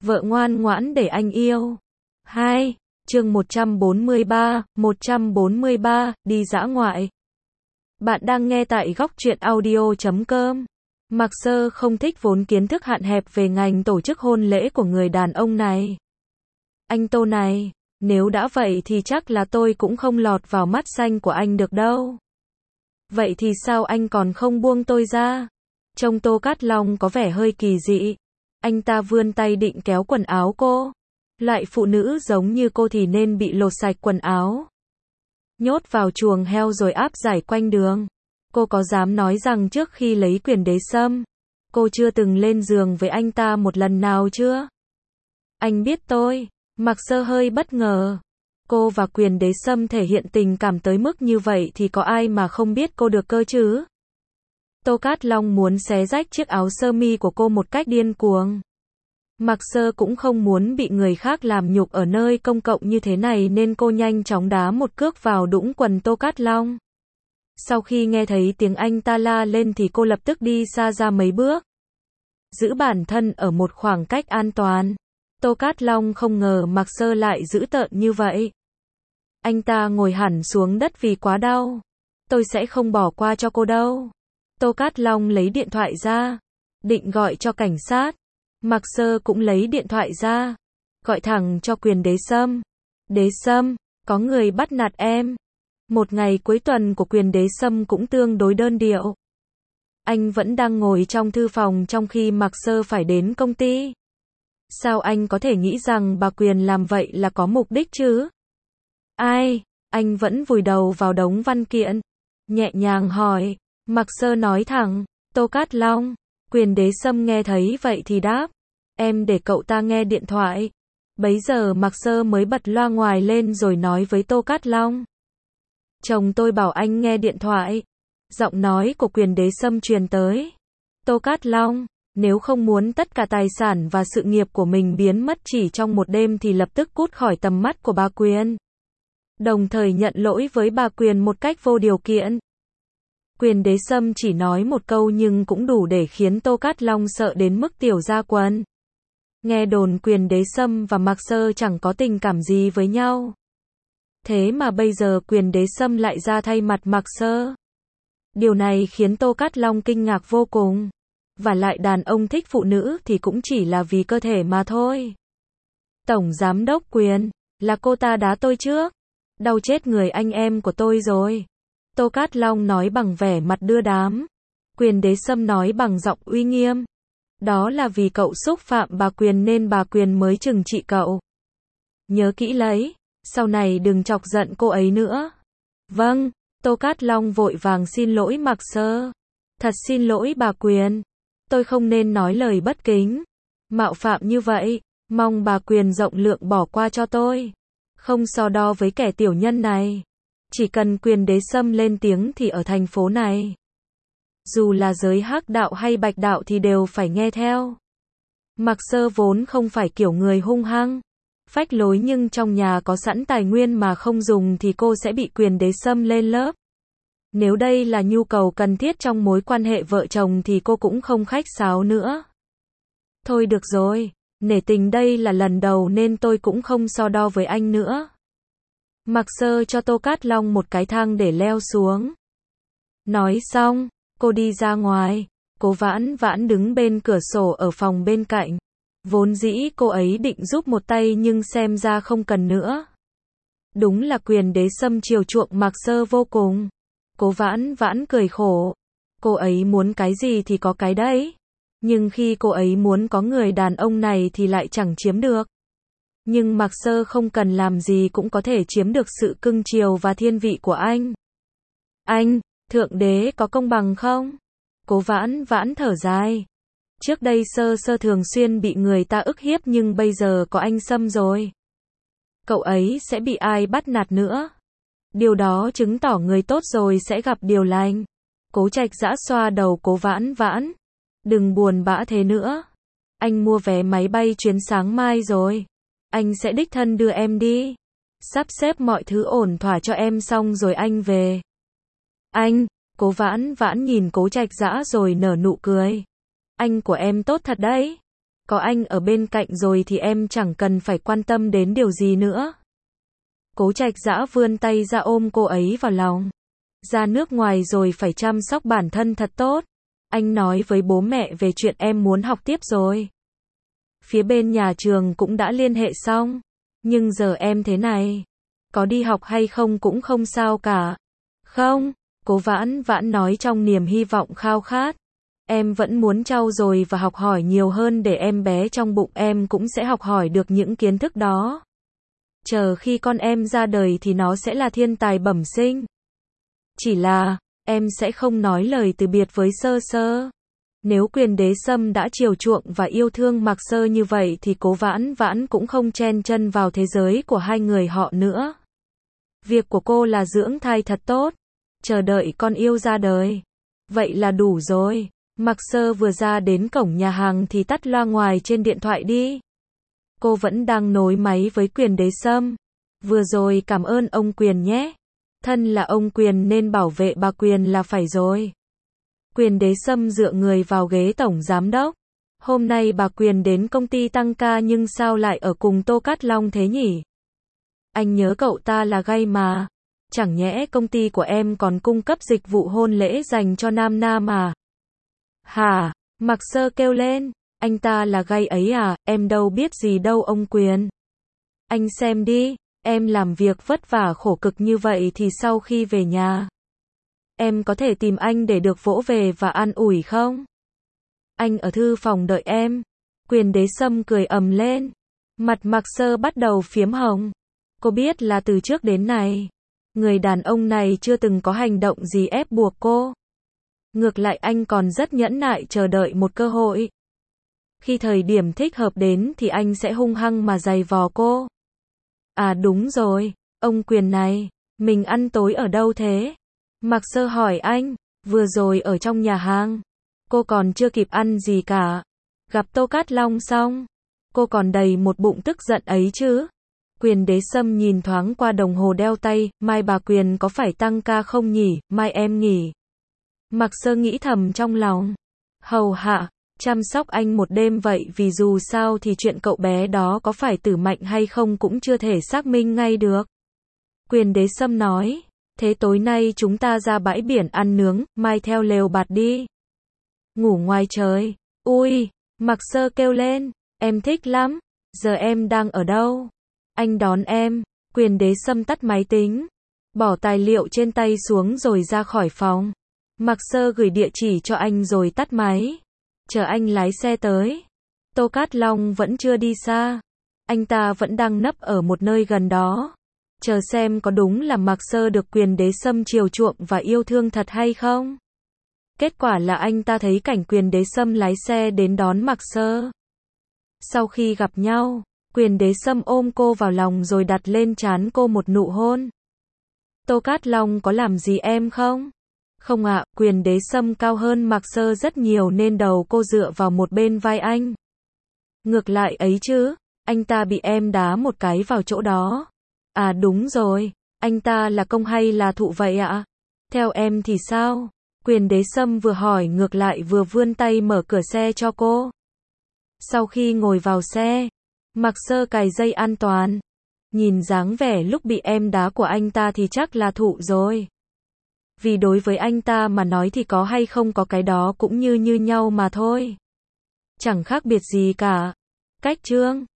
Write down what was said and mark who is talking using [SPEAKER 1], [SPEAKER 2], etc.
[SPEAKER 1] Vợ ngoan ngoãn để anh yêu. 2. Chương 143, đi dã ngoại. Bạn đang nghe tại góc truyện audio.com. Mạc Sơ không thích vốn kiến thức hạn hẹp về ngành tổ chức hôn lễ của người đàn ông này. Anh Tô này, nếu đã vậy thì chắc là tôi cũng không lọt vào mắt xanh của anh được đâu. Vậy thì sao anh còn không buông tôi ra? Trông Tô Cát Long có vẻ hơi kỳ dị. Anh ta vươn tay định kéo quần áo cô. Loại phụ nữ giống như cô thì nên bị lột sạch quần áo, nhốt vào chuồng heo rồi áp giải quanh đường. Cô có dám nói rằng trước khi lấy Quyền Đế Sâm, cô chưa từng lên giường với anh ta một lần nào chưa? Anh biết tôi. Mạc Sơ hơi bất ngờ. Cô và Quyền Đế Sâm thể hiện tình cảm tới mức như vậy thì có ai mà không biết cô được cơ chứ? Tô Cát Long muốn xé rách chiếc áo sơ mi của cô một cách điên cuồng. Mạc Sơ cũng không muốn bị người khác làm nhục ở nơi công cộng như thế này nên cô nhanh chóng đá một cước vào đũng quần Tô Cát Long. Sau khi nghe thấy tiếng anh ta la lên thì cô lập tức đi xa ra mấy bước, giữ bản thân ở một khoảng cách an toàn. Tô Cát Long không ngờ Mạc Sơ lại dữ tợn như vậy. Anh ta ngồi hẳn xuống đất vì quá đau. Tôi sẽ không bỏ qua cho cô đâu. Tô Cát Long lấy điện thoại ra, định gọi cho cảnh sát. Mạc Sơ cũng lấy điện thoại ra, gọi thẳng cho Quyền Đế Sâm. Đế Sâm, có người bắt nạt em. Một ngày cuối tuần của Quyền Đế Sâm cũng tương đối đơn điệu. Anh vẫn đang ngồi trong thư phòng trong khi Mạc Sơ phải đến công ty. Sao anh có thể nghĩ rằng bà Quyền làm vậy là có mục đích chứ? Ai? Anh vẫn vùi đầu vào đống văn kiện. Nhẹ nhàng hỏi. Mạc Sơ nói thẳng. Tô Cát Long. Quyền Đế Sâm nghe thấy vậy thì đáp. Em để cậu ta nghe điện thoại. Bấy giờ Mạc Sơ mới bật loa ngoài lên rồi nói với Tô Cát Long. Chồng tôi bảo anh nghe điện thoại. Giọng nói của Quyền Đế Sâm truyền tới. Tô Cát Long, nếu không muốn tất cả tài sản và sự nghiệp của mình biến mất chỉ trong một đêm thì lập tức cút khỏi tầm mắt của bà Quyền. Đồng thời nhận lỗi với bà Quyền một cách vô điều kiện. Quyền Đế Sâm chỉ nói một câu nhưng cũng đủ để khiến Tô Cát Long sợ đến mức tiểu ra quần. Nghe đồn Quyền Đế Sâm và Mạc Sơ chẳng có tình cảm gì với nhau. Thế mà bây giờ Quyền Đế Sâm lại ra thay mặt Mạc Sơ. Điều này khiến Tô Cát Long kinh ngạc vô cùng. Và lại đàn ông thích phụ nữ thì cũng chỉ là vì cơ thể mà thôi. Tổng Giám đốc Quyền, là cô ta đá tôi trước. Đau chết người anh em của tôi rồi. Tô Cát Long nói bằng vẻ mặt đưa đám. Quyền Đế Sâm nói bằng giọng uy nghiêm. Đó là vì cậu xúc phạm bà Quyền nên bà Quyền mới trừng trị cậu. Nhớ kỹ lấy, sau này đừng chọc giận cô ấy nữa. Vâng, Tô Cát Long vội vàng xin lỗi Mạc Sơ. Thật xin lỗi bà Quyền. Tôi không nên nói lời bất kính, mạo phạm như vậy. Mong bà Quyền rộng lượng bỏ qua cho tôi. Không so đo với kẻ tiểu nhân này. Chỉ cần Quyền Đế Sâm lên tiếng thì ở thành phố này, dù là giới hắc đạo hay bạch đạo thì đều phải nghe theo. Mạc Sơ vốn không phải kiểu người hung hăng, phách lối nhưng trong nhà có sẵn tài nguyên mà không dùng thì cô sẽ bị Quyền Đế Sâm lên lớp. Nếu đây là nhu cầu cần thiết trong mối quan hệ vợ chồng thì cô cũng không khách sáo nữa. Thôi được rồi, nể tình đây là lần đầu nên tôi cũng không so đo với anh nữa. Mạc Sơ cho Tô Cát Long một cái thang để leo xuống. Nói xong, cô đi ra ngoài. Cố Vãn Vãn đứng bên cửa sổ ở phòng bên cạnh. Vốn dĩ cô ấy định giúp một tay nhưng xem ra không cần nữa. Đúng là Quyền Đế Sâm chiều chuộng Mạc Sơ vô cùng. Cố Vãn Vãn cười khổ. Cô ấy muốn cái gì thì có cái đấy. Nhưng khi cô ấy muốn có người đàn ông này thì lại chẳng chiếm được. Nhưng Mạc Sơ không cần làm gì cũng có thể chiếm được sự cưng chiều và thiên vị của anh. Anh, Thượng Đế có công bằng không? Cố Vãn Vãn thở dài. Trước đây Sơ Sơ thường xuyên bị người ta ức hiếp nhưng bây giờ có anh Sâm rồi. Cậu ấy sẽ bị ai bắt nạt nữa? Điều đó chứng tỏ người tốt rồi sẽ gặp điều lành. Cố Trạch Dã xoa đầu Cố Vãn Vãn. Đừng buồn bã thế nữa. Anh mua vé máy bay chuyến sáng mai rồi. Anh sẽ đích thân đưa em đi. Sắp xếp mọi thứ ổn thỏa cho em xong rồi anh về. Anh, Cố Vãn Vãn nhìn Cố Trạch Dã rồi nở nụ cười. Anh của em tốt thật đấy. Có anh ở bên cạnh rồi thì em chẳng cần phải quan tâm đến điều gì nữa. Cố Trạch Dã vươn tay ra ôm cô ấy vào lòng. Ra nước ngoài rồi phải chăm sóc bản thân thật tốt. Anh nói với bố mẹ về chuyện em muốn học tiếp rồi. Phía bên nhà trường cũng đã liên hệ xong. Nhưng giờ em thế này, có đi học hay không cũng không sao cả. Không, Cố Vãn Vãn nói trong niềm hy vọng khao khát. Em vẫn muốn trau dồi và học hỏi nhiều hơn để em bé trong bụng em cũng sẽ học hỏi được những kiến thức đó. Chờ khi con em ra đời thì nó sẽ là thiên tài bẩm sinh. Chỉ là, em sẽ không nói lời từ biệt với Sơ Sơ. Nếu Quyền Đế Sâm đã chiều chuộng và yêu thương Mạc Sơ như vậy thì Cố Vãn Vãn cũng không chen chân vào thế giới của hai người họ nữa. Việc của cô là dưỡng thai thật tốt, chờ đợi con yêu ra đời. Vậy là đủ rồi. Mạc Sơ vừa ra đến cổng nhà hàng thì tắt loa ngoài trên điện thoại đi. Cô vẫn đang nối máy với Quyền Đế Sâm. Vừa rồi cảm ơn ông Quyền nhé. Thân là ông Quyền nên bảo vệ bà Quyền là phải rồi. Quyền Đế Sâm dựa người vào ghế tổng giám đốc. Hôm nay bà Quyền đến công ty tăng ca nhưng sao lại ở cùng Tô Cát Long thế nhỉ? Anh nhớ cậu ta là gay mà. Chẳng nhẽ công ty của em còn cung cấp dịch vụ hôn lễ dành cho nam nam à? Hả? Mạc Sơ kêu lên. Anh ta là gay ấy à? Em đâu biết gì đâu ông Quyền. Anh xem đi, em làm việc vất vả khổ cực như vậy thì sau khi về nhà, em có thể tìm anh để được vỗ về và an ủi không? Anh ở thư phòng đợi em. Quyền Đế Sâm cười ầm lên. Mặt Mạc Sơ bắt đầu phiếm hồng. Cô biết là từ trước đến nay, người đàn ông này chưa từng có hành động gì ép buộc cô. Ngược lại anh còn rất nhẫn nại chờ đợi một cơ hội. Khi thời điểm thích hợp đến thì anh sẽ hung hăng mà giày vò cô. À đúng rồi, ông Quyền này, mình ăn tối ở đâu thế? Mạc Sơ hỏi anh, vừa rồi ở trong nhà hàng. Cô còn chưa kịp ăn gì cả. Gặp Tô Cát Long xong, cô còn đầy một bụng tức giận ấy chứ. Quyền Đế Sâm nhìn thoáng qua đồng hồ đeo tay, mai bà Quyền có phải tăng ca không nhỉ, mai em nghỉ. Mạc Sơ nghĩ thầm trong lòng. Hầu hạ, chăm sóc anh một đêm vậy vì dù sao thì chuyện cậu bé đó có phải tử mạnh hay không cũng chưa thể xác minh ngay được. Quyền Đế Sâm nói, thế tối nay chúng ta ra bãi biển ăn nướng, mai theo lều bạt đi. Ngủ ngoài trời. Ui, Mạc Sơ kêu lên, em thích lắm, giờ em đang ở đâu? Anh đón em. Quyền Đế Sâm tắt máy tính, bỏ tài liệu trên tay xuống rồi ra khỏi phòng. Mạc Sơ gửi địa chỉ cho anh rồi tắt máy. Chờ anh lái xe tới. Tô Cát Long vẫn chưa đi xa. Anh ta vẫn đang nấp ở một nơi gần đó. Chờ xem có đúng là Mạc Sơ được Quyền Đế Sâm chiều chuộng và yêu thương thật hay không. Kết quả là anh ta thấy cảnh Quyền Đế Sâm lái xe đến đón Mạc Sơ. Sau khi gặp nhau, Quyền Đế Sâm ôm cô vào lòng rồi đặt lên trán cô một nụ hôn. Tô Cát Long có làm gì em không? Không ạ, Quyền Đế Sâm cao hơn Mạc Sơ rất nhiều nên đầu cô dựa vào một bên vai anh. Ngược lại ấy chứ, anh ta bị em đá một cái vào chỗ đó. À đúng rồi, anh ta là công hay là thụ vậy ạ? Theo em thì sao? Quyền Đế Sâm vừa hỏi ngược lại vừa vươn tay mở cửa xe cho cô. Sau khi ngồi vào xe, Mạc Sơ cài dây an toàn. Nhìn dáng vẻ lúc bị em đá của anh ta thì chắc là thụ rồi. Vì đối với anh ta mà nói thì có hay không có cái đó cũng như nhau mà thôi. Chẳng khác biệt gì cả. Cách chương